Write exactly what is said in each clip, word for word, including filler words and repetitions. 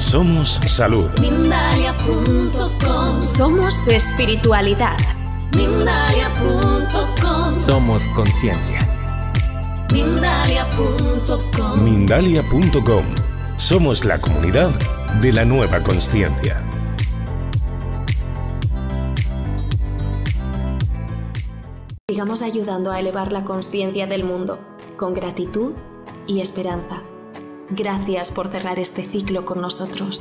Somos salud. Mindalia punto com. Somos espiritualidad. Mindalia punto com. Somos conciencia. Mindalia punto com. Mindalia punto com. Somos la comunidad de la nueva consciencia. Sigamos ayudando a elevar la conciencia del mundo con gratitud y esperanza. Gracias por cerrar este ciclo con nosotros.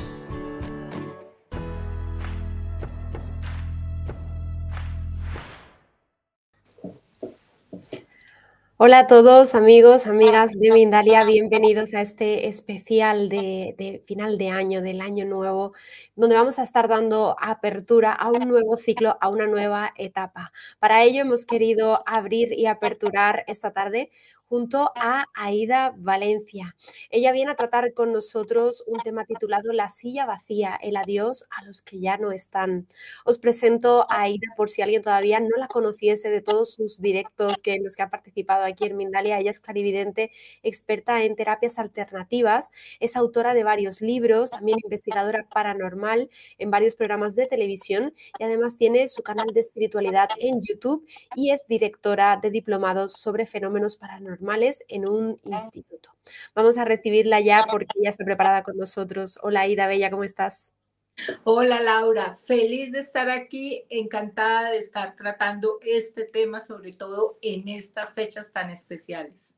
Hola a todos, amigos, amigas de Mindalia, bienvenidos a este especial de, de final de año, del año nuevo, donde vamos a estar dando apertura a un nuevo ciclo, a una nueva etapa. Para ello hemos querido abrir y aperturar esta tarde junto a Aida Valencia. Ella viene a tratar con nosotros un tema titulado La silla vacía, el adiós a los que ya no están. Os presento a Aida por si alguien todavía no la conociese de todos sus directos que, en los que ha participado aquí en Mindalia. Ella es clarividente, experta en terapias alternativas, es autora de varios libros, también investigadora paranormal en varios programas de televisión y además tiene su canal de espiritualidad en YouTube y es directora de diplomados sobre fenómenos paranormales en un instituto. Vamos a recibirla ya porque ya está preparada con nosotros. Hola Aida Bella, ¿cómo estás? Hola Laura, feliz de estar aquí, encantada de estar tratando este tema, sobre todo en estas fechas tan especiales.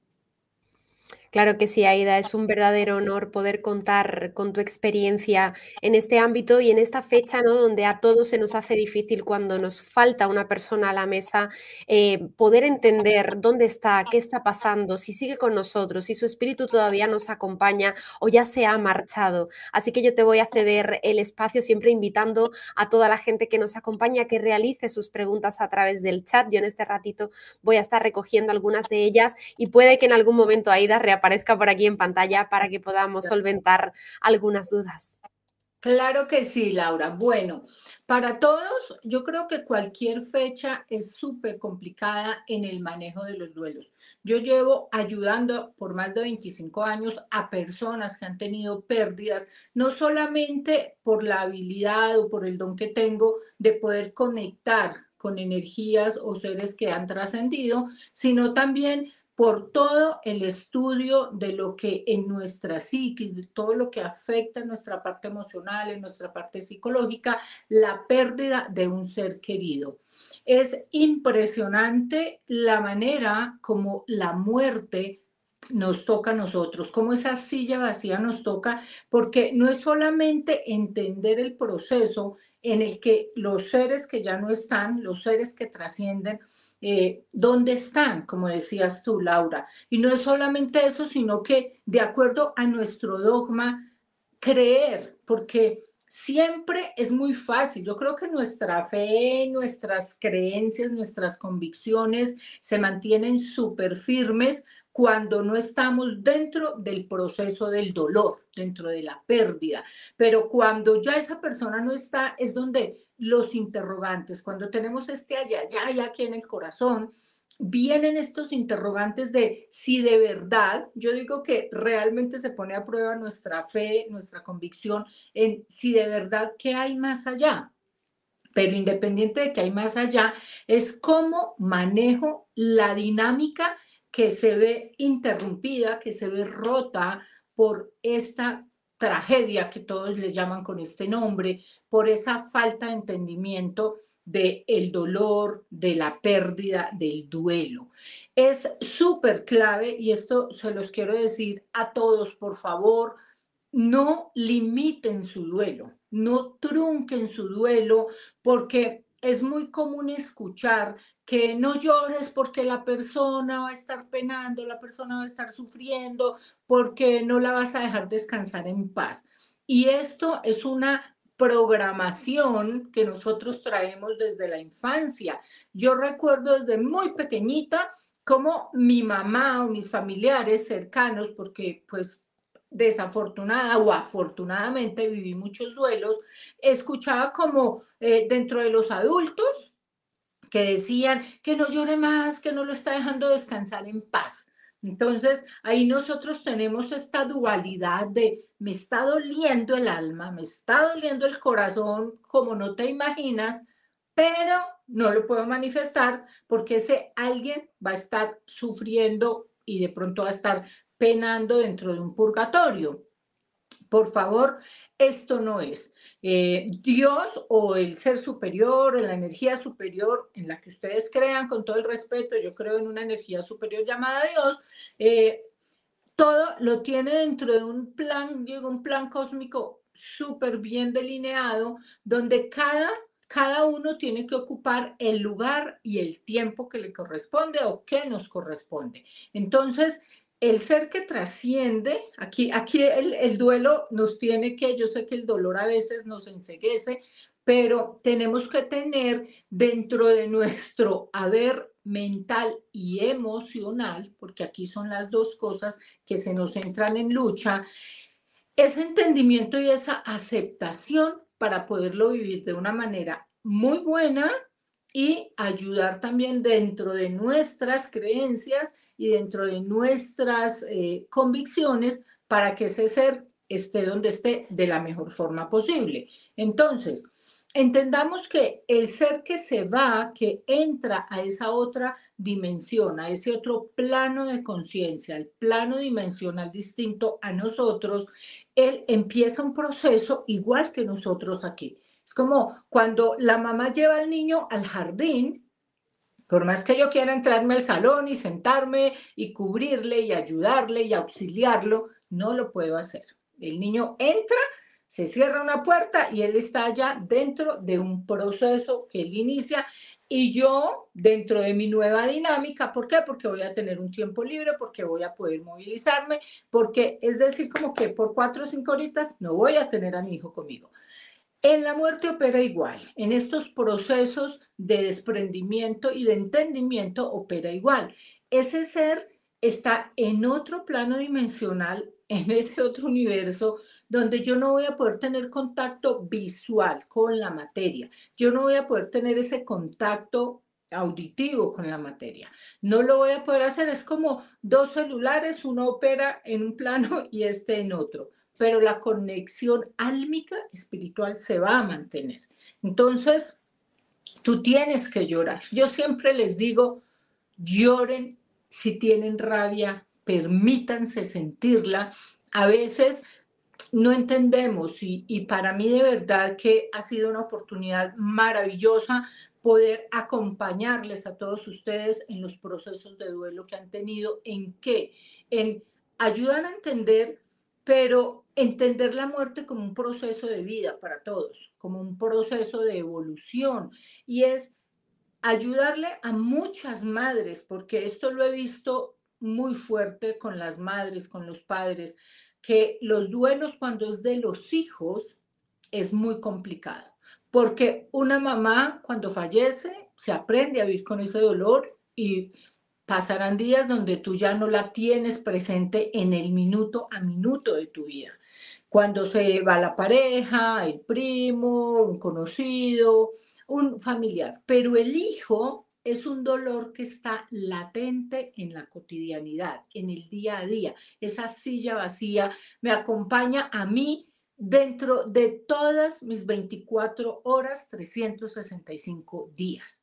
Claro que sí, Aida, es un verdadero honor poder contar con tu experiencia en este ámbito y en esta fecha, ¿no?, donde a todos se nos hace difícil cuando nos falta una persona a la mesa, eh, poder entender dónde está, qué está pasando, si sigue con nosotros, si su espíritu todavía nos acompaña o ya se ha marchado. Así que yo te voy a ceder el espacio, siempre invitando a toda la gente que nos acompaña a que realice sus preguntas a través del chat. Yo en este ratito voy a estar recogiendo algunas de ellas y puede que en algún momento Aida reaparezca aparezca por aquí en pantalla para que podamos solventar algunas dudas. Claro que sí, Laura. Bueno, para todos, yo creo que cualquier fecha es súper complicada en el manejo de los duelos. Yo llevo ayudando por más de veinticinco años a personas que han tenido pérdidas, no solamente por la habilidad o por el don que tengo de poder conectar con energías o seres que han trascendido, sino también por todo el estudio de lo que en nuestra psiquis, de todo lo que afecta en nuestra parte emocional, en nuestra parte psicológica, la pérdida de un ser querido. Es impresionante la manera como la muerte nos toca a nosotros, como esa silla vacía nos toca, porque no es solamente entender el proceso en el que los seres que ya no están, los seres que trascienden, eh, ¿dónde están? Como decías tú, Laura. Y no es solamente eso, sino que de acuerdo a nuestro dogma, creer, porque siempre es muy fácil. Yo creo que nuestra fe, nuestras creencias, nuestras convicciones se mantienen súper firmes cuando no estamos dentro del proceso del dolor, dentro de la pérdida. Pero cuando ya esa persona no está, es donde los interrogantes, cuando tenemos este allá, ya, ya aquí en el corazón, vienen estos interrogantes de si de verdad, yo digo que realmente se pone a prueba nuestra fe, nuestra convicción en si de verdad qué hay más allá. Pero independiente de que hay más allá, es cómo manejo la dinámica que se ve interrumpida, que se ve rota por esta tragedia que todos le llaman con este nombre, por esa falta de entendimiento del dolor, de la pérdida, del duelo. Es súper clave, y esto se los quiero decir a todos, por favor, no limiten su duelo, no trunquen su duelo, porque es muy común escuchar que no llores porque la persona va a estar penando, la persona va a estar sufriendo, porque no la vas a dejar descansar en paz. Y esto es una programación que nosotros traemos desde la infancia. Yo recuerdo desde muy pequeñita cómo mi mamá o mis familiares cercanos, porque pues desafortunada o afortunadamente viví muchos duelos, escuchaba como eh, dentro de los adultos que decían que no llore más, que no lo está dejando descansar en paz. Entonces, ahí nosotros tenemos esta dualidad de me está doliendo el alma, me está doliendo el corazón, como no te imaginas, pero no lo puedo manifestar porque ese alguien va a estar sufriendo y de pronto va a estar penando dentro de un purgatorio. Por favor, esto no es. Eh, Dios o el ser superior, o la energía superior en la que ustedes crean, con todo el respeto, yo creo en una energía superior llamada Dios, eh, todo lo tiene dentro de un plan, digo, un plan cósmico súper bien delineado, donde cada, cada uno tiene que ocupar el lugar y el tiempo que le corresponde o que nos corresponde. Entonces, el ser que trasciende, aquí, aquí el, el duelo nos tiene que, yo sé que el dolor a veces nos enceguece, pero tenemos que tener dentro de nuestro haber mental y emocional, porque aquí son las dos cosas que se nos entran en lucha, ese entendimiento y esa aceptación para poderlo vivir de una manera muy buena y ayudar también dentro de nuestras creencias y dentro de nuestras eh, convicciones para que ese ser esté donde esté de la mejor forma posible. Entonces, entendamos que el ser que se va, que entra a esa otra dimensión, a ese otro plano de conciencia, el plano dimensional distinto a nosotros, él empieza un proceso igual que nosotros aquí. Es como cuando la mamá lleva al niño al jardín, por más que yo quiera entrarme al salón y sentarme y cubrirle y ayudarle y auxiliarlo, no lo puedo hacer. El niño entra, se cierra una puerta y él está allá dentro de un proceso que él inicia y yo dentro de mi nueva dinámica. ¿Por qué? Porque voy a tener un tiempo libre, porque voy a poder movilizarme, porque es decir, como que por cuatro o cinco horitas no voy a tener a mi hijo conmigo. En la muerte opera igual, en estos procesos de desprendimiento y de entendimiento opera igual. Ese ser está en otro plano dimensional, en ese otro universo, donde yo no voy a poder tener contacto visual con la materia, yo no voy a poder tener ese contacto auditivo con la materia, no lo voy a poder hacer, es como dos celulares, uno opera en un plano y este en otro, pero la conexión álmica espiritual se va a mantener. Entonces, tú tienes que llorar. Yo siempre les digo, lloren si tienen rabia, permítanse sentirla. A veces no entendemos y, y para mí de verdad que ha sido una oportunidad maravillosa poder acompañarles a todos ustedes en los procesos de duelo que han tenido. ¿En qué? En ayudar a entender, pero entender la muerte como un proceso de vida para todos, como un proceso de evolución. Y es ayudarle a muchas madres, porque esto lo he visto muy fuerte con las madres, con los padres, que los duelos cuando es de los hijos es muy complicado, porque una mamá cuando fallece se aprende a vivir con ese dolor y pasarán días donde tú ya no la tienes presente en el minuto a minuto de tu vida. Cuando se va la pareja, el primo, un conocido, un familiar. Pero el hijo es un dolor que está latente en la cotidianidad, en el día a día. Esa silla vacía me acompaña a mí dentro de todas mis veinticuatro horas, trescientos sesenta y cinco días.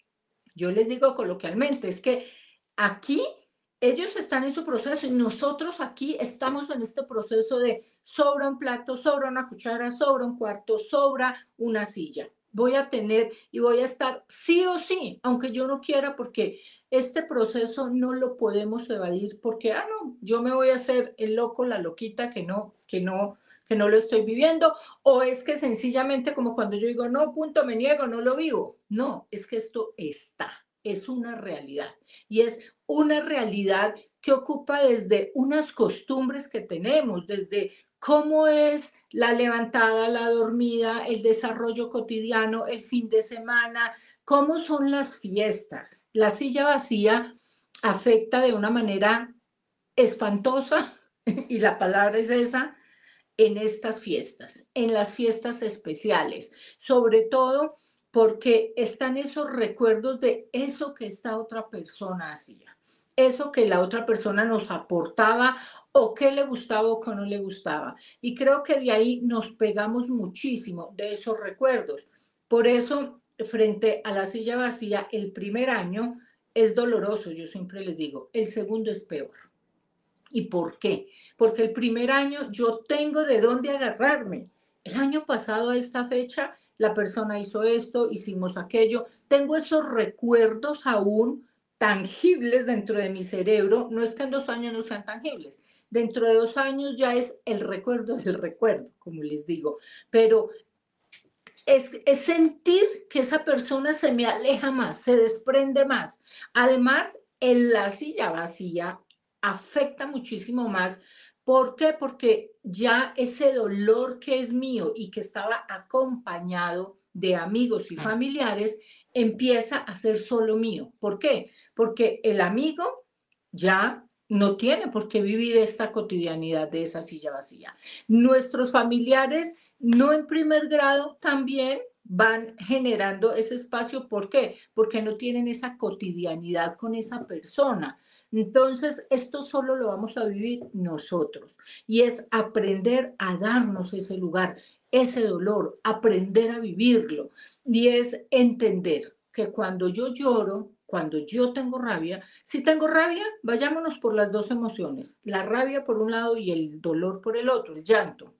Yo les digo coloquialmente, es que aquí ellos están en su proceso y nosotros aquí estamos en este proceso de sobra un plato, sobra una cuchara, sobra un cuarto, sobra una silla. Voy a tener y voy a estar sí o sí, aunque yo no quiera, porque este proceso no lo podemos evadir porque, ah, no, yo me voy a hacer el loco, la loquita que no, que no, que no lo estoy viviendo, o es que sencillamente como cuando yo digo, no, punto, me niego, no lo vivo. No, es que esto está, es una realidad y es una realidad que ocupa desde unas costumbres que tenemos, desde cómo es la levantada, la dormida, el desarrollo cotidiano, el fin de semana, cómo son las fiestas. La silla vacía afecta de una manera espantosa, y la palabra es esa, en estas fiestas, en las fiestas especiales, sobre todo porque están esos recuerdos de eso que esta otra persona hacía. eso que la otra persona nos aportaba o qué le gustaba o qué no le gustaba. Y creo que de ahí nos pegamos muchísimo de esos recuerdos. Por eso, frente a la silla vacía, el primer año es doloroso, yo siempre les digo, el segundo es peor. ¿Y por qué? Porque el primer año yo tengo de dónde agarrarme. El año pasado a esta fecha la persona hizo esto, hicimos aquello. Tengo esos recuerdos aún tangibles dentro de mi cerebro. No es que en dos años no sean tangibles. Dentro de dos años ya es el recuerdo del recuerdo, como les digo. Pero es, es sentir que esa persona se me aleja más, se desprende más. Además, en la silla vacía afecta muchísimo más. ¿Por qué? Porque ya ese dolor que es mío y que estaba acompañado de amigos y familiares empieza a ser solo mío. ¿Por qué? Porque el amigo ya no tiene por qué vivir esta cotidianidad de esa silla vacía. Nuestros familiares, no en primer grado, también van generando ese espacio. ¿Por qué? Porque no tienen esa cotidianidad con esa persona. Entonces, esto solo lo vamos a vivir nosotros y es aprender a darnos ese lugar, ese dolor, aprender a vivirlo y es entender que cuando yo lloro, cuando yo tengo rabia, si tengo rabia, vayámonos por las dos emociones, la rabia por un lado y el dolor por el otro, el llanto.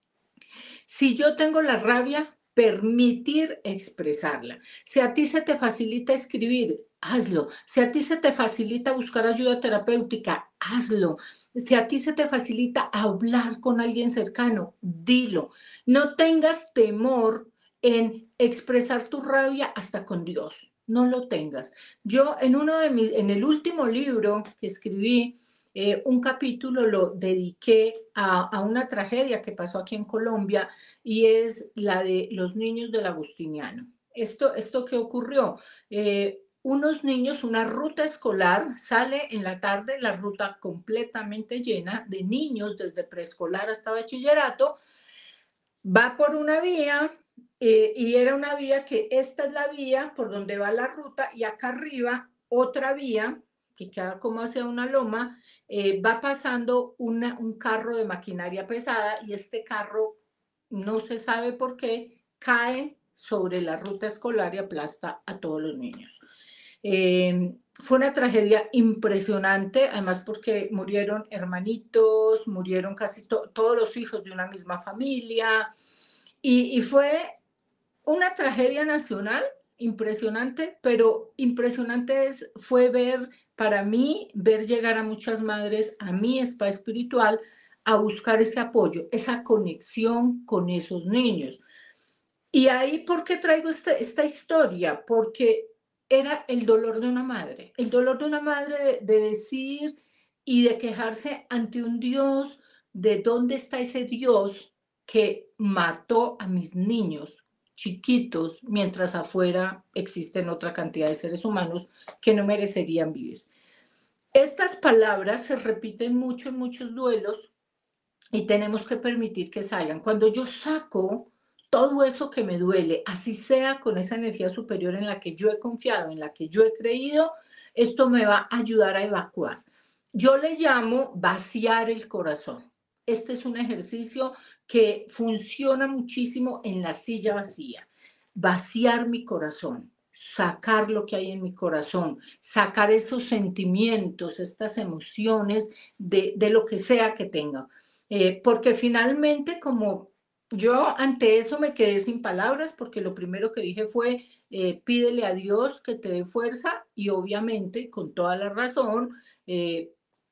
Si yo tengo la rabia, permitir expresarla. Si a ti se te facilita escribir, hazlo. Si a ti se te facilita buscar ayuda terapéutica, hazlo. Si a ti se te facilita hablar con alguien cercano, dilo. No tengas temor en expresar tu rabia hasta con Dios. No lo tengas. Yo en uno de mis, en el último libro que escribí, Eh, un capítulo lo dediqué a, a una tragedia que pasó aquí en Colombia y es la de los niños del Agustiniano. Esto, esto ¿qué ocurrió? Eh, unos niños, una ruta escolar, sale en la tarde, la ruta completamente llena de niños desde preescolar hasta bachillerato, va por una vía eh, y era una vía que esta es la vía por donde va la ruta y acá arriba otra vía que queda como hacia una loma, eh, va pasando una, un carro de maquinaria pesada y este carro, no se sabe por qué, cae sobre la ruta escolar y aplasta a todos los niños. Eh, fue una tragedia impresionante, además porque murieron hermanitos, murieron casi to todos los hijos de una misma familia y, y fue una tragedia nacional impresionante, pero impresionante es, fue ver, para mí, ver llegar a muchas madres a mi spa espiritual a buscar ese apoyo, esa conexión con esos niños. Y ahí, ¿por qué traigo este, esta historia? Porque era el dolor de una madre, el dolor de una madre de, de decir y de quejarse ante un Dios, de dónde está ese Dios que mató a mis niños chiquitos, mientras afuera existen otra cantidad de seres humanos que no merecerían vivir. Estas palabras se repiten mucho en muchos duelos y tenemos que permitir que salgan. Cuando yo saco todo eso que me duele, así sea con esa energía superior en la que yo he confiado, en la que yo he creído, esto me va a ayudar a evacuar. Yo le llamo vaciar el corazón. Este es un ejercicio que funciona muchísimo en la silla vacía. Vaciar mi corazón, sacar lo que hay en mi corazón, sacar esos sentimientos, estas emociones de, de lo que sea que tenga. Eh, porque finalmente, como yo ante eso me quedé sin palabras, porque lo primero que dije fue, eh, pídele a Dios que te dé fuerza y obviamente, con toda la razón, eh,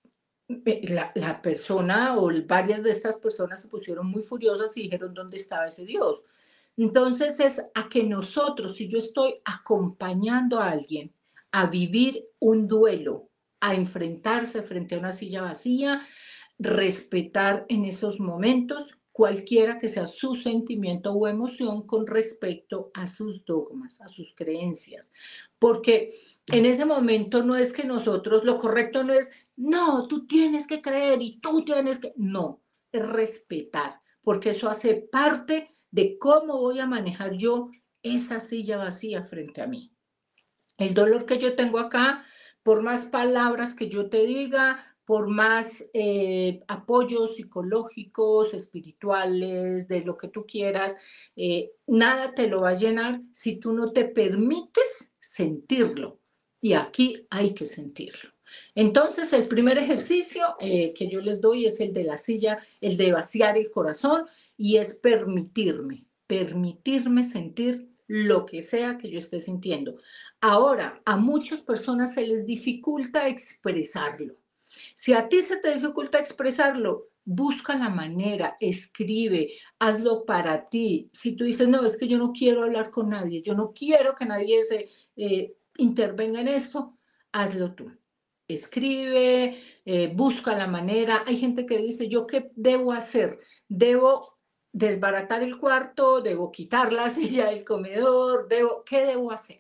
La, la persona o varias de estas personas se pusieron muy furiosas y dijeron dónde estaba ese Dios. Entonces es a que nosotros, si yo estoy acompañando a alguien a vivir un duelo, a enfrentarse frente a una silla vacía, respetar en esos momentos cualquiera que sea su sentimiento o emoción con respecto a sus dogmas, a sus creencias. Porque en ese momento no es que nosotros, lo correcto no es, no, tú tienes que creer y tú tienes que, no, es respetar, porque eso hace parte de cómo voy a manejar yo esa silla vacía frente a mí. El dolor que yo tengo acá por más palabras que yo te diga, por más eh, apoyos psicológicos, espirituales, de lo que tú quieras, eh, nada te lo va a llenar si tú no te permites sentirlo. Y aquí hay que sentirlo. Entonces, el primer ejercicio eh, que yo les doy es el de la silla, el de vaciar el corazón, y es permitirme, permitirme sentir lo que sea que yo esté sintiendo. Ahora, a muchas personas se les dificulta expresarlo. Si a ti se te dificulta expresarlo, busca la manera, escribe, hazlo para ti. Si tú dices, no, es que yo no quiero hablar con nadie, yo no quiero que nadie se eh, intervenga en esto, hazlo tú. Escribe, eh, busca la manera. Hay gente que dice, ¿yo qué debo hacer? Debo desbaratar el cuarto, debo quitar la silla del comedor, debo, ¿qué debo hacer?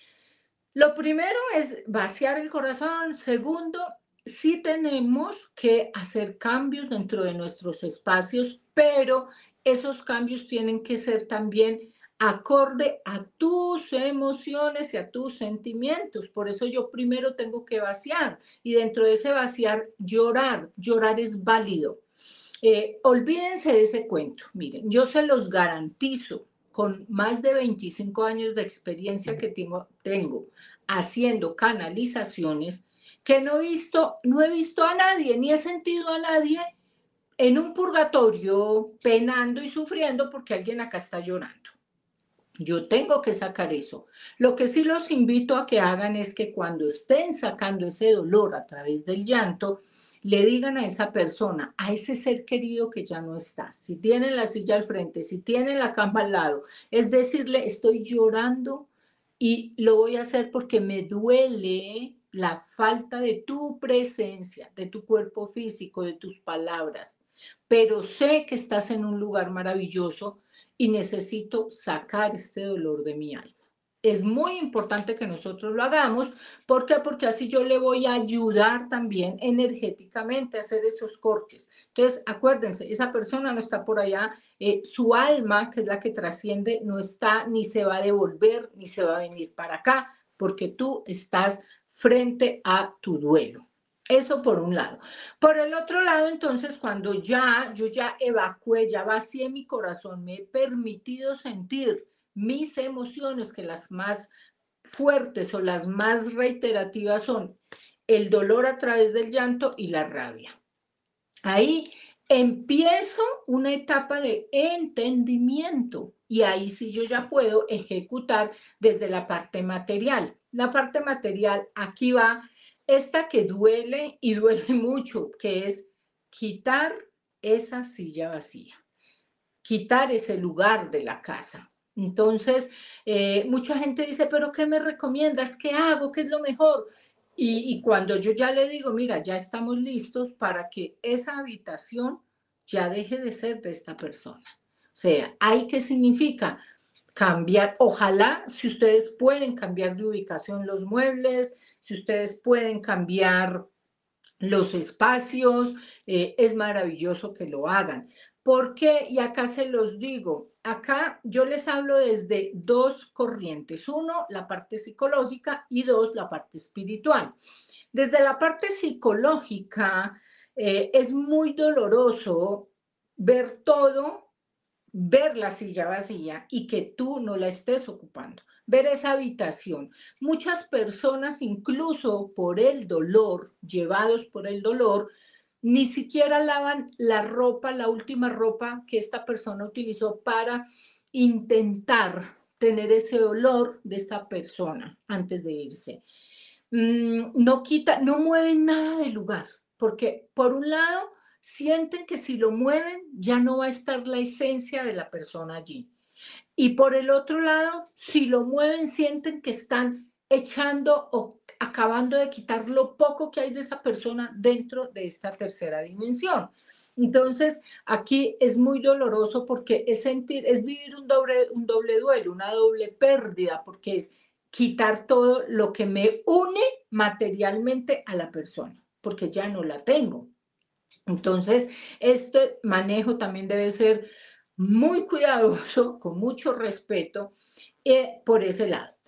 Lo primero es vaciar el corazón. Segundo, sí tenemos que hacer cambios dentro de nuestros espacios, pero esos cambios tienen que ser también acorde a tus emociones y a tus sentimientos. Por eso yo primero tengo que vaciar, y dentro de ese vaciar, llorar. Llorar es válido. Eh, olvídense de ese cuento. Miren, yo se los garantizo, con más de veinticinco años de experiencia que tengo, tengo haciendo canalizaciones, que no he visto, no he visto a nadie, ni he sentido a nadie en un purgatorio penando y sufriendo porque alguien acá está llorando. Yo tengo que sacar eso. Lo que sí los invito a que hagan es que cuando estén sacando ese dolor a través del llanto, le digan a esa persona, a ese ser querido que ya no está, si tienen la silla al frente, si tienen la cama al lado, es decirle, estoy llorando y lo voy a hacer porque me duele la falta de tu presencia, de tu cuerpo físico, de tus palabras, pero sé que estás en un lugar maravilloso y necesito sacar este dolor de mi alma. Es muy importante que nosotros lo hagamos. ¿Por qué? Porque así yo le voy a ayudar también energéticamente a hacer esos cortes. Entonces, acuérdense, esa persona no está por allá, eh, su alma, que es la que trasciende, no está, ni se va a devolver, ni se va a venir para acá, porque tú estás frente a tu duelo. Eso por un lado. Por el otro lado, entonces, cuando ya, yo ya evacué, ya vacié mi corazón, me he permitido sentir mis emociones, que las más fuertes o las más reiterativas son el dolor a través del llanto y la rabia. Ahí empiezo una etapa de entendimiento, y ahí sí yo ya puedo ejecutar desde la parte material. La parte material, aquí va esta que duele y duele mucho, que es quitar esa silla vacía, quitar ese lugar de la casa. Entonces, eh, mucha gente dice, ¿pero qué me recomiendas? ¿Qué hago? ¿Qué es lo mejor? Y, y cuando yo ya le digo, mira, ya estamos listos para que esa habitación ya deje de ser de esta persona. O sea, ¿hay qué significa? Cambiar, ojalá, si ustedes pueden cambiar de ubicación los muebles, si ustedes pueden cambiar los espacios, eh, es maravilloso que lo hagan. ¿Por qué? Y acá se los digo, acá yo les hablo desde dos corrientes. Uno, la parte psicológica, y dos, la parte espiritual. Desde la parte psicológica, eh, es muy doloroso ver todo, ver la silla vacía y que tú no la estés ocupando. Ver esa habitación. Muchas personas, incluso por el dolor, llevados por el dolor, ni siquiera lavan la ropa, la última ropa que esta persona utilizó para intentar tener ese olor de esta persona antes de irse. No quita, no mueven nada del lugar, porque por un lado sienten que si lo mueven ya no va a estar la esencia de la persona allí. Y por el otro lado, si lo mueven, sienten que están echando o acabando de quitar lo poco que hay de esa persona dentro de esta tercera dimensión. Entonces, aquí es muy doloroso porque es sentir, es vivir un doble, un doble duelo, una doble pérdida, porque es quitar todo lo que me une materialmente a la persona, porque ya no la tengo. Entonces, este manejo también debe ser muy cuidadoso, con mucho respeto, eh, por ese lado.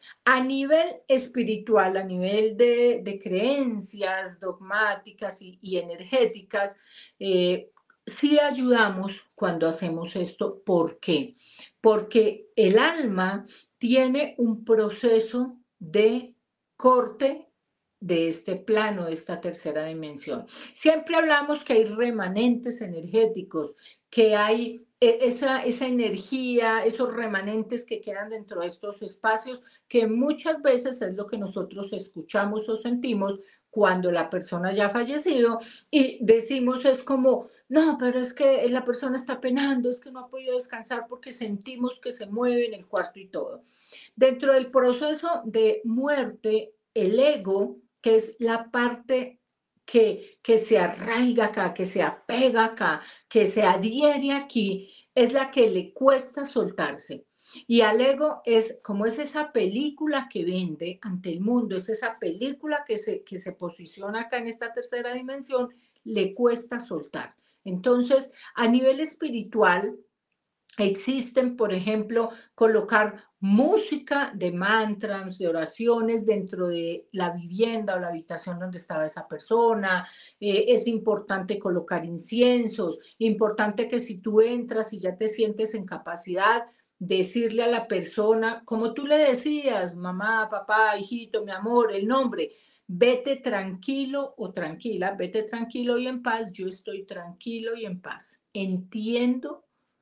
A nivel espiritual, a nivel de, de creencias dogmáticas y, y energéticas, eh, sí ayudamos cuando hacemos esto. ¿Por qué? Porque el alma tiene un proceso de corte de este plano, de esta tercera dimensión. Siempre hablamos que hay remanentes energéticos, que hay esa, esa energía, esos remanentes que quedan dentro de estos espacios, que muchas veces es lo que nosotros escuchamos o sentimos cuando la persona ya ha fallecido y decimos es como, no, pero es que la persona está penando, es que no ha podido descansar porque sentimos que se mueve en el cuarto y todo. Dentro del proceso de muerte, el ego, que es la parte que, que se arraiga acá, que se apega acá, que se adhiere aquí, es la que le cuesta soltarse. Y al ego es como es esa película que vende ante el mundo, es esa película que se, que se posiciona acá en esta tercera dimensión, le cuesta soltar. Entonces, a nivel espiritual, existen, por ejemplo, colocar música de mantras, de oraciones dentro de la vivienda o la habitación donde estaba esa persona. Eh, es importante colocar inciensos, importante que si tú entras y ya te sientes en capacidad, decirle a la persona, como tú le decías, mamá, papá, hijito, mi amor, el nombre, vete tranquilo o tranquila, vete tranquilo y en paz, yo estoy tranquilo y en paz. Entiendo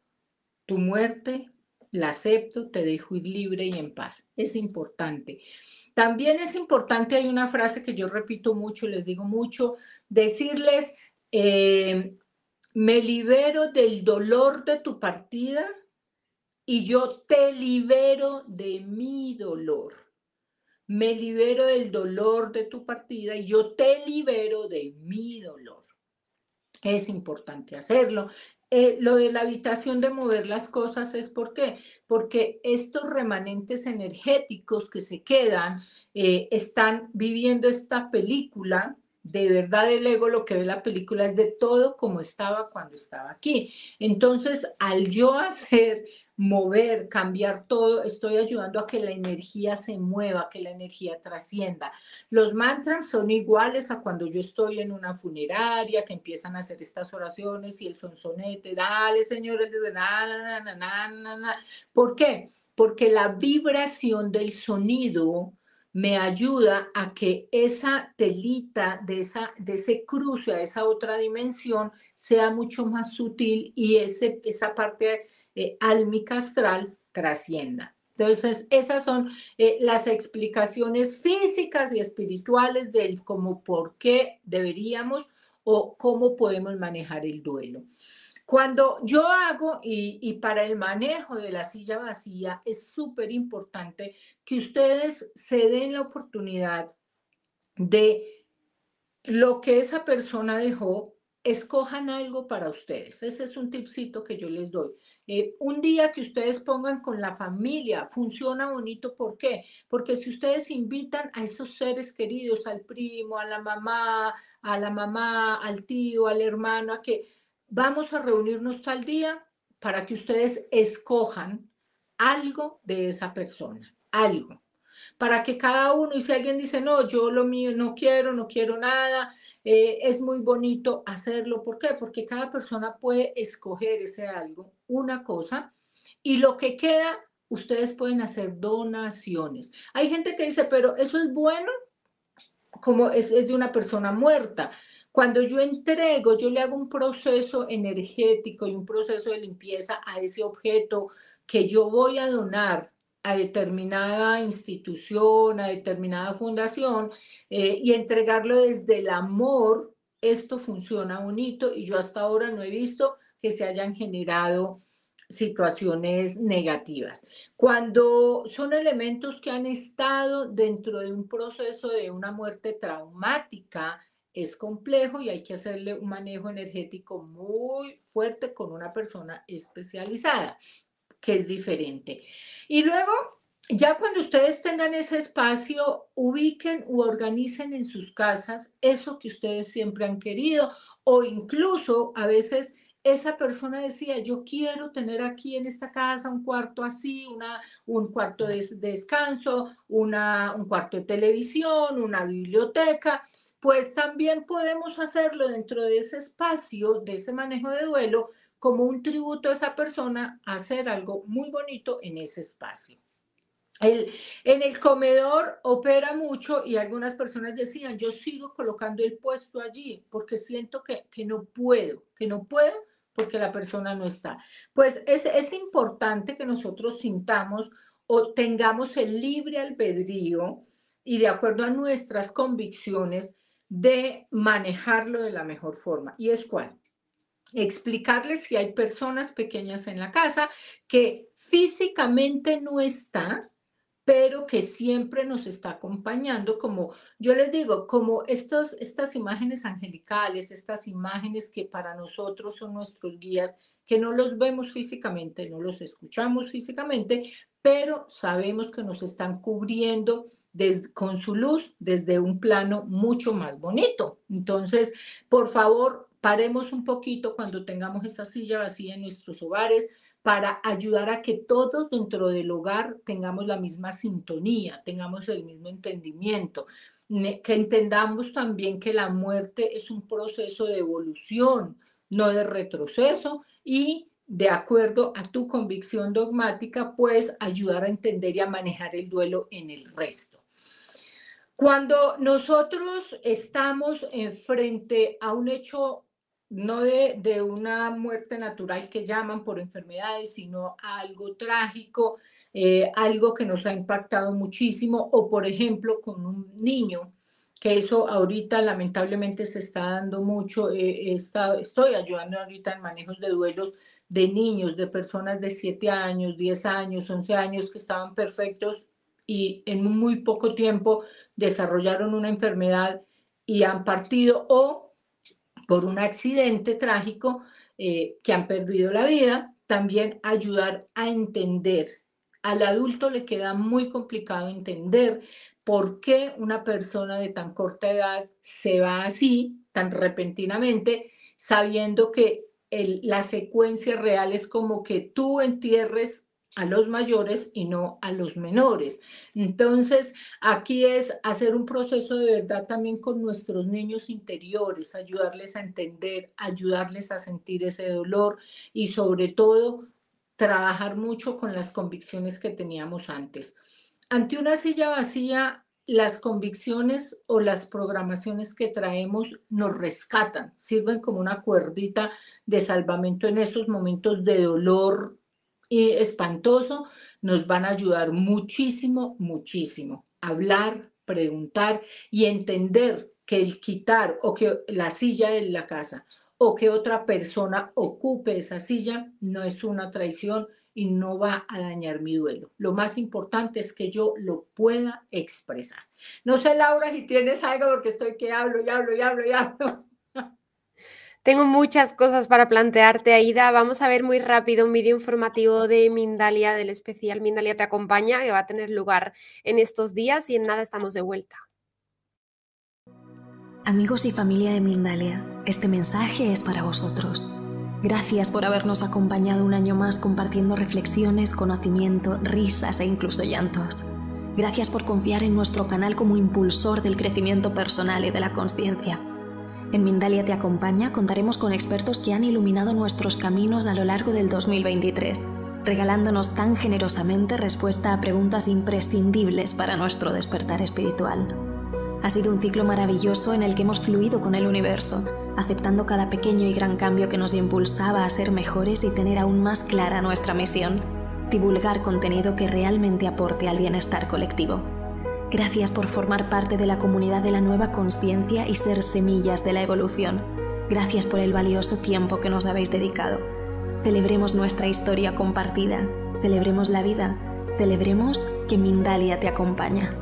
tu muerte, la acepto, te dejo ir libre y en paz. Es importante. También es importante, hay una frase que yo repito mucho, les digo mucho, decirles, eh, me libero del dolor de tu partida y yo te libero de mi dolor. Me libero del dolor de tu partida y yo te libero de mi dolor. Es importante hacerlo. Eh, lo de la habitación de mover las cosas es ¿por qué? Porque estos remanentes energéticos que se quedan eh, están viviendo esta película. De verdad el ego lo que ve la película es de todo como estaba cuando estaba aquí. Entonces, al yo hacer, mover, cambiar todo, estoy ayudando a que la energía se mueva, que la energía trascienda. Los mantras son iguales a cuando yo estoy en una funeraria, que empiezan a hacer estas oraciones y el sonsonete, dale, Señor, el de na, na, na, na, na, na. ¿Por qué? Porque la vibración del sonido me ayuda a que esa telita de, esa, de ese cruce a esa otra dimensión sea mucho más sutil y ese, esa parte eh, álmica astral trascienda. Entonces, esas son eh, las explicaciones físicas y espirituales del cómo, por qué deberíamos o cómo podemos manejar el duelo. Cuando yo hago, y, y para el manejo de la silla vacía, es súper importante que ustedes se den la oportunidad de lo que esa persona dejó, escojan algo para ustedes. Ese es un tipcito que yo les doy. Eh, un día que ustedes pongan con la familia, funciona bonito. ¿Por qué? Porque si ustedes invitan a esos seres queridos, al primo, a la mamá, a la mamá, al tío, al hermano, a que vamos a reunirnos tal día para que ustedes escojan algo de esa persona, algo. Para que cada uno, y si alguien dice, no, yo lo mío no quiero, no quiero nada, eh, es muy bonito hacerlo. ¿Por qué? Porque cada persona puede escoger ese algo, una cosa, y lo que queda, ustedes pueden hacer donaciones. Hay gente que dice, pero eso es bueno, como es, es de una persona muerta. Cuando yo entrego, yo le hago un proceso energético y un proceso de limpieza a ese objeto que yo voy a donar a determinada institución, a determinada fundación, eh, y entregarlo desde el amor. Esto funciona bonito y yo hasta ahora no he visto que se hayan generado situaciones negativas. Cuando son elementos que han estado dentro de un proceso de una muerte traumática, es complejo y hay que hacerle un manejo energético muy fuerte con una persona especializada, que es diferente. Y luego, ya cuando ustedes tengan ese espacio, ubiquen u organicen en sus casas eso que ustedes siempre han querido, o incluso a veces esa persona decía, yo quiero tener aquí en esta casa un cuarto así, una, un cuarto de, de descanso, una, un cuarto de televisión, una biblioteca. Pues también podemos hacerlo dentro de ese espacio, de ese manejo de duelo, como un tributo a esa persona, hacer algo muy bonito en ese espacio. El, en el comedor opera mucho y algunas personas decían, yo sigo colocando el puesto allí porque siento que, que no puedo, que no puedo porque la persona no está. Pues es, es importante que nosotros sintamos o tengamos el libre albedrío y de acuerdo a nuestras convicciones de manejarlo de la mejor forma. ¿Y es cuál? Explicarles si hay personas pequeñas en la casa que físicamente no están, pero que siempre nos está acompañando, como yo les digo, como estos, estas imágenes angelicales, estas imágenes que para nosotros son nuestros guías, que no los vemos físicamente, no los escuchamos físicamente, pero sabemos que nos están cubriendo desde, con su luz desde un plano mucho más bonito. Entonces, por favor, paremos un poquito cuando tengamos esta silla vacía en nuestros hogares, para ayudar a que todos dentro del hogar tengamos la misma sintonía, tengamos el mismo entendimiento, que entendamos también que la muerte es un proceso de evolución, no de retroceso, y de acuerdo a tu convicción dogmática, pues ayudar a entender y a manejar el duelo en el resto. Cuando nosotros estamos frente a un hecho no de, de una muerte natural que llaman por enfermedades, sino algo trágico, eh, algo que nos ha impactado muchísimo, o por ejemplo con un niño, que eso ahorita lamentablemente se está dando mucho, eh, está, estoy ayudando ahorita en manejos de duelos de niños, de personas de siete años, diez años, once años que estaban perfectos y en muy poco tiempo desarrollaron una enfermedad y han partido o por un accidente trágico eh, que han perdido la vida. También ayudar a entender. Al adulto le queda muy complicado entender por qué una persona de tan corta edad se va así, tan repentinamente, sabiendo que el, la secuencia real es como que tú entierres a los mayores y no a los menores. Entonces, aquí es hacer un proceso de verdad también con nuestros niños interiores, ayudarles a entender, ayudarles a sentir ese dolor y sobre todo trabajar mucho con las convicciones que teníamos antes. Ante una silla vacía, las convicciones o las programaciones que traemos nos rescatan, sirven como una cuerdita de salvamento en esos momentos de dolor y espantoso, nos van a ayudar muchísimo, muchísimo. Hablar, preguntar y entender que el quitar o que la silla de la casa o que otra persona ocupe esa silla no es una traición y no va a dañar mi duelo. Lo más importante es que yo lo pueda expresar. No sé, Laura, si tienes algo, porque estoy que hablo y hablo y hablo y hablo. Tengo muchas cosas para plantearte, Aida. Vamos a ver muy rápido un vídeo informativo de Mindalia, del especial Mindalia Te Acompaña, que va a tener lugar en estos días y en nada estamos de vuelta. Amigos y familia de Mindalia, este mensaje es para vosotros. Gracias por habernos acompañado un año más compartiendo reflexiones, conocimiento, risas e incluso llantos. Gracias por confiar en nuestro canal como impulsor del crecimiento personal y de la consciencia. En Mindalia Te Acompaña contaremos con expertos que han iluminado nuestros caminos a lo largo del dos mil veintitrés, regalándonos tan generosamente respuesta a preguntas imprescindibles para nuestro despertar espiritual. Ha sido un ciclo maravilloso en el que hemos fluido con el universo, aceptando cada pequeño y gran cambio que nos impulsaba a ser mejores y tener aún más clara nuestra misión: divulgar contenido que realmente aporte al bienestar colectivo. Gracias por formar parte de la comunidad de la nueva consciencia y ser semillas de la evolución. Gracias por el valioso tiempo que nos habéis dedicado. Celebremos nuestra historia compartida. Celebremos la vida. Celebremos que Mindalia te acompaña.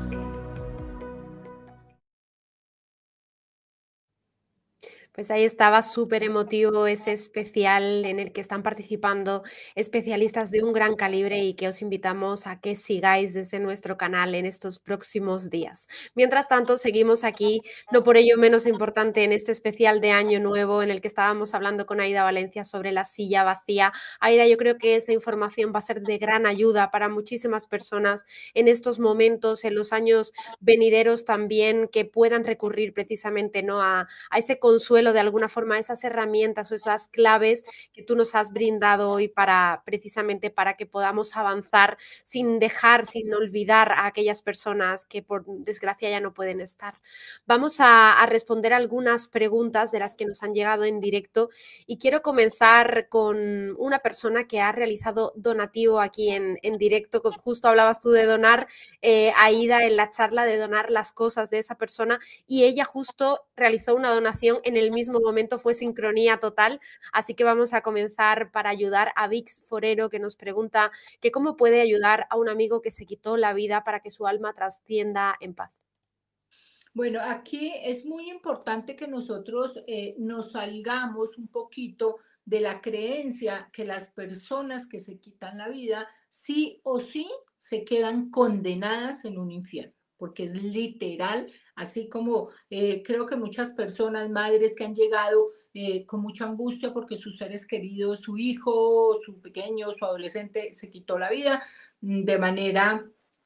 Pues ahí estaba súper emotivo ese especial en el que están participando especialistas de un gran calibre y que os invitamos a que sigáis desde nuestro canal en estos próximos días. Mientras tanto, seguimos aquí, no por ello menos importante, en este especial de Año Nuevo en el que estábamos hablando con Aida Valencia sobre la silla vacía. Aida, yo creo que esta información va a ser de gran ayuda para muchísimas personas en estos momentos, en los años venideros también, que puedan recurrir precisamente, ¿no?, a, a ese consuelo, de alguna forma, esas herramientas o esas claves que tú nos has brindado hoy para precisamente para que podamos avanzar sin dejar, sin olvidar a aquellas personas que por desgracia ya no pueden estar. Vamos a, a responder algunas preguntas de las que nos han llegado en directo y quiero comenzar con una persona que ha realizado donativo aquí en, en directo. Justo hablabas tú de donar, eh, Aida, en la charla, de donar las cosas de esa persona, y ella justo realizó una donación en el mismo momento, fue sincronía total, así que vamos a comenzar para ayudar a Vix Forero, que nos pregunta que cómo puede ayudar a un amigo que se quitó la vida para que su alma trascienda en paz. Bueno, aquí es muy importante que nosotros eh, nos salgamos un poquito de la creencia que las personas que se quitan la vida sí o sí se quedan condenadas en un infierno, porque es literal, así como eh, creo que muchas personas, madres que han llegado eh, con mucha angustia porque sus seres queridos, su hijo, su pequeño, su adolescente se quitó la vida mm, de manera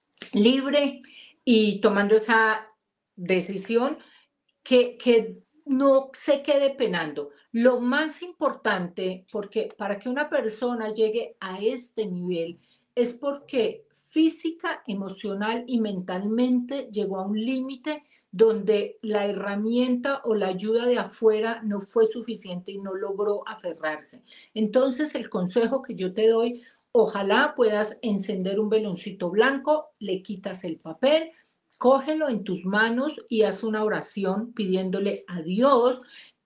libre y tomando esa decisión, que, que no se quede penando. Lo más importante, porque para que una persona llegue a este nivel, es porque física, emocional y mentalmente llegó a un límite donde la herramienta o la ayuda de afuera no fue suficiente y no logró aferrarse. Entonces, el consejo que yo te doy, ojalá puedas encender un veloncito blanco, le quitas el papel, cógelo en tus manos y haz una oración pidiéndole a Dios.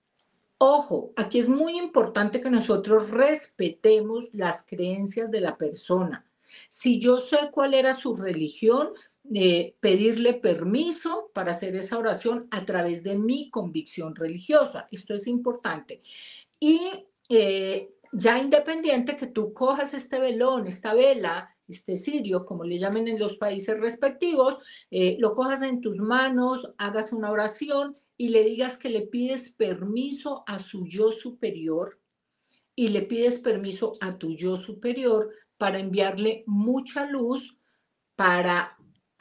Ojo, aquí es muy importante que nosotros respetemos las creencias de la persona. Si yo sé cuál era su religión, eh, pedirle permiso para hacer esa oración a través de mi convicción religiosa. Esto es importante. Y eh, ya independiente que tú cojas este velón, esta vela, este cirio, como le llamen en los países respectivos, eh, lo cojas en tus manos, hagas una oración y le digas que le pides permiso a su yo superior y le pides permiso a tu yo superior para enviarle mucha luz, para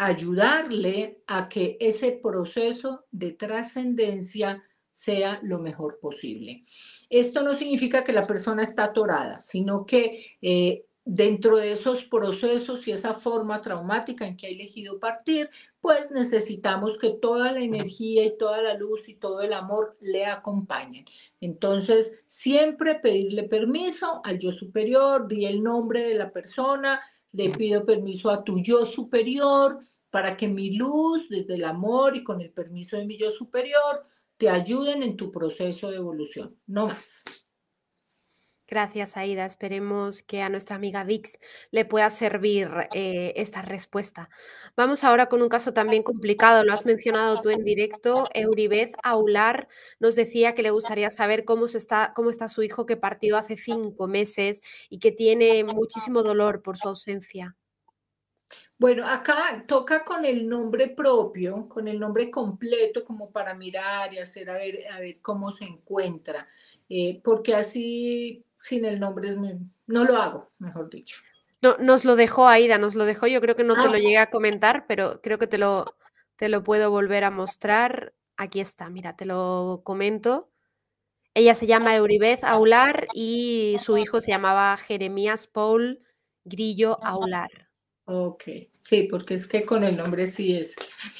ayudarle a que ese proceso de trascendencia sea lo mejor posible. Esto no significa que la persona está atorada, sino que eh, dentro de esos procesos y esa forma traumática en que ha elegido partir, pues necesitamos que toda la energía y toda la luz y todo el amor le acompañen. Entonces, siempre pedirle permiso al yo superior, di el nombre de la persona, le pido permiso a tu yo superior para que mi luz, desde el amor y con el permiso de mi yo superior, te ayuden en tu proceso de evolución. No más. Gracias, Aida. Esperemos que a nuestra amiga Vix le pueda servir eh, esta respuesta. Vamos ahora con un caso también complicado. Lo has mencionado tú en directo. Euribeth Aular nos decía que le gustaría saber cómo, se está, cómo está su hijo, que partió hace cinco meses y que tiene muchísimo dolor por su ausencia. Bueno, acá toca con el nombre propio, con el nombre completo, como para mirar y hacer a ver, a ver cómo se encuentra, eh, porque así sin el nombre es muy, no lo hago, mejor dicho. No, nos lo dejó Aida, nos lo dejó. Yo creo que no te Ah. lo llegué a comentar, pero creo que te lo, te lo puedo volver a mostrar. Aquí está, mira, te lo comento. Ella se llama Euribeth Aular y su hijo se llamaba Jeremías Paul Grillo Aular. Ok, sí, porque es que con el nombre sí es.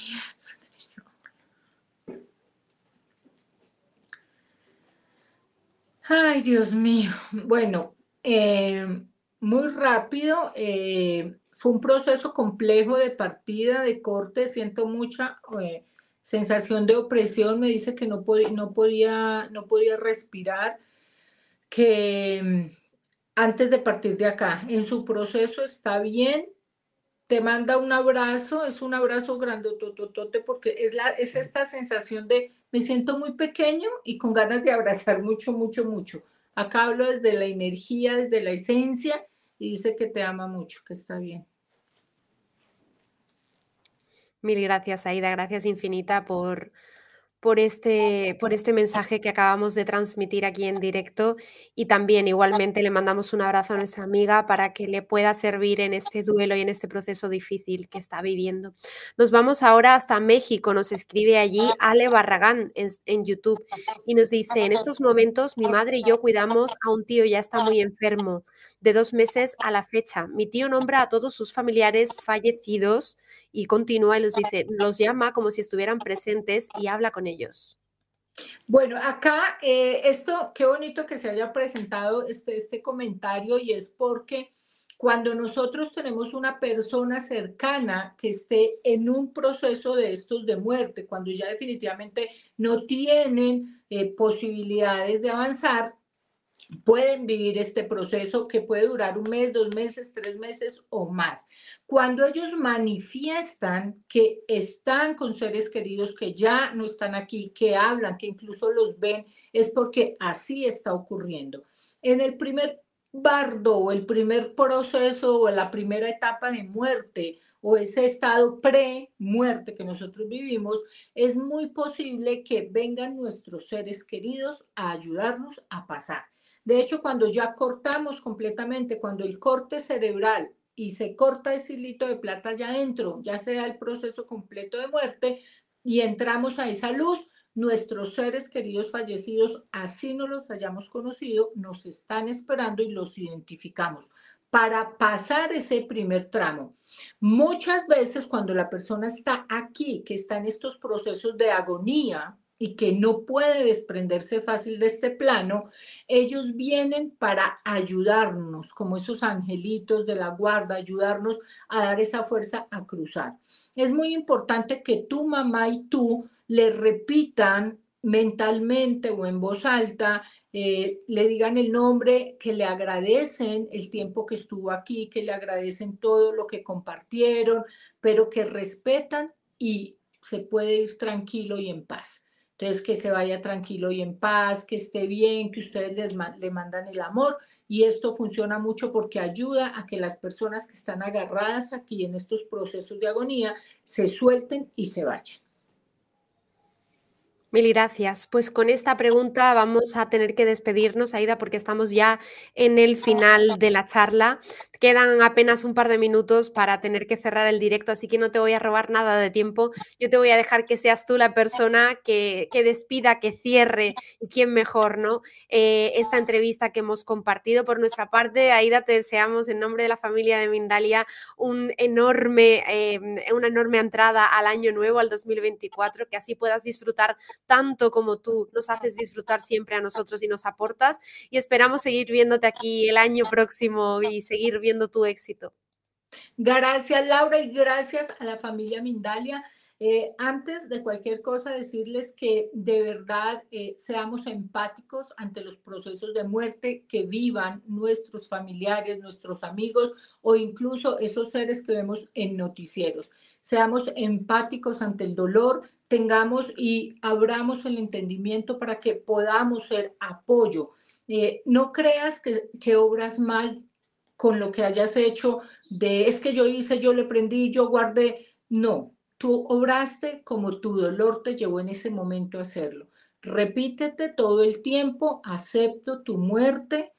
Ay, Dios mío. Bueno, eh, muy rápido. Eh, fue un proceso complejo de partida, de corte. Siento mucha eh, sensación de opresión. Me dice que no, pod no, podía, no podía respirar, que antes de partir de acá, en su proceso está bien. Te manda un abrazo, es un abrazo grandotototote porque es, la, es esta sensación de me siento muy pequeño y con ganas de abrazar mucho, mucho, mucho. Acá hablo desde la energía, desde la esencia, y dice que te ama mucho, que está bien. Mil gracias, Aida, gracias infinita por, por, este, por este mensaje que acabamos de transmitir aquí en directo, y también igualmente le mandamos un abrazo a nuestra amiga para que le pueda servir en este duelo y en este proceso difícil que está viviendo. Nos vamos ahora hasta México, nos escribe allí Ale Barragán en, en YouTube y nos dice: en estos momentos mi madre y yo cuidamos a un tío, ya está muy enfermo, de dos meses a la fecha. Mi tío nombra a todos sus familiares fallecidos y continúa y los dice, los llama como si estuvieran presentes y habla con ellos. Bueno, acá eh, esto, qué bonito que se haya presentado este, este comentario, y es porque cuando nosotros tenemos una persona cercana que esté en un proceso de estos de muerte, cuando ya definitivamente no tienen eh, posibilidades de avanzar, pueden vivir este proceso que puede durar un mes, dos meses, tres meses o más. Cuando ellos manifiestan que están con seres queridos que ya no están aquí, que hablan, que incluso los ven, es porque así está ocurriendo. En el primer bardo o el primer proceso o la primera etapa de muerte o ese estado pre-muerte que nosotros vivimos, es muy posible que vengan nuestros seres queridos a ayudarnos a pasar. De hecho, cuando ya cortamos completamente, cuando el corte cerebral y se corta ese hilito de plata allá adentro, ya se da el proceso completo de muerte y entramos a esa luz, nuestros seres queridos fallecidos, así no los hayamos conocido, nos están esperando y los identificamos para pasar ese primer tramo. Muchas veces cuando la persona está aquí, que está en estos procesos de agonía, y que no puede desprenderse fácil de este plano, ellos vienen para ayudarnos, como esos angelitos de la guarda, ayudarnos a dar esa fuerza a cruzar. Es muy importante que tu mamá y tú le repitan mentalmente o en voz alta, eh, le digan el nombre, que le agradecen el tiempo que estuvo aquí, que le agradecen todo lo que compartieron, pero que respetan y se puede ir tranquilo y en paz. Entonces, que se vaya tranquilo y en paz, que esté bien, que ustedes les le mandan el amor. Y esto funciona mucho porque ayuda a que las personas que están agarradas aquí en estos procesos de agonía se suelten y se vayan. Mil gracias. Pues con esta pregunta vamos a tener que despedirnos, Aida, porque estamos ya en el final de la charla. Quedan apenas un par de minutos para tener que cerrar el directo, así que no te voy a robar nada de tiempo. Yo te voy a dejar que seas tú la persona que, que despida, que cierre, y quién mejor, ¿no? Eh, esta entrevista que hemos compartido. Por nuestra parte, Aida, te deseamos en nombre de la familia de Mindalia un enorme, eh, una enorme entrada al año nuevo, al dos mil veinticuatro, que así puedas disfrutar tanto como tú nos haces disfrutar siempre a nosotros y nos aportas, y esperamos seguir viéndote aquí el año próximo y seguir viendo tu éxito. Gracias, Laura, y gracias a la familia Mindalia. Eh, antes de cualquier cosa, decirles que de verdad eh, seamos empáticos ante los procesos de muerte que vivan nuestros familiares, nuestros amigos o incluso esos seres que vemos en noticieros. Seamos empáticos ante el dolor, tengamos y abramos el entendimiento para que podamos ser apoyo. Eh, no creas que, que obras mal con lo que hayas hecho, de es que yo hice, yo le prendí, yo guardé. No, tú obraste como tu dolor te llevó en ese momento a hacerlo. Repítete todo el tiempo: acepto tu muerte,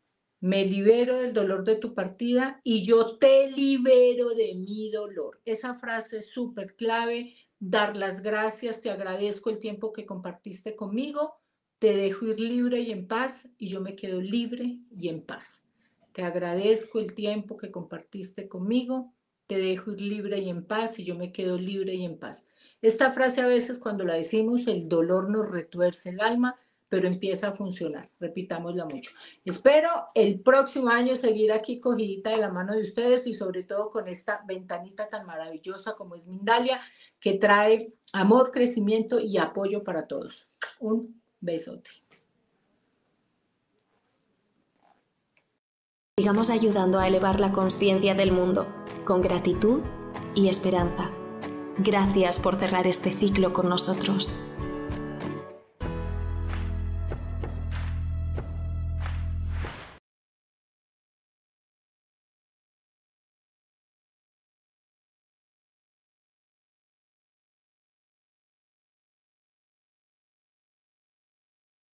me libero del dolor de tu partida y yo te libero de mi dolor. Esa frase es súper clave. Dar las gracias, te agradezco el tiempo que compartiste conmigo, te dejo ir libre y en paz y yo me quedo libre y en paz. Te agradezco el tiempo que compartiste conmigo, te dejo ir libre y en paz y yo me quedo libre y en paz. Esta frase a veces cuando la decimos el dolor nos retuerce el alma, pero empieza a funcionar. Repitámosla mucho. Espero el próximo año seguir aquí cogidita de la mano de ustedes y sobre todo con esta ventanita tan maravillosa como es Mindalia, que trae amor, crecimiento y apoyo para todos. Un besote. Sigamos ayudando a elevar la conciencia del mundo con gratitud y esperanza. Gracias por cerrar este ciclo con nosotros.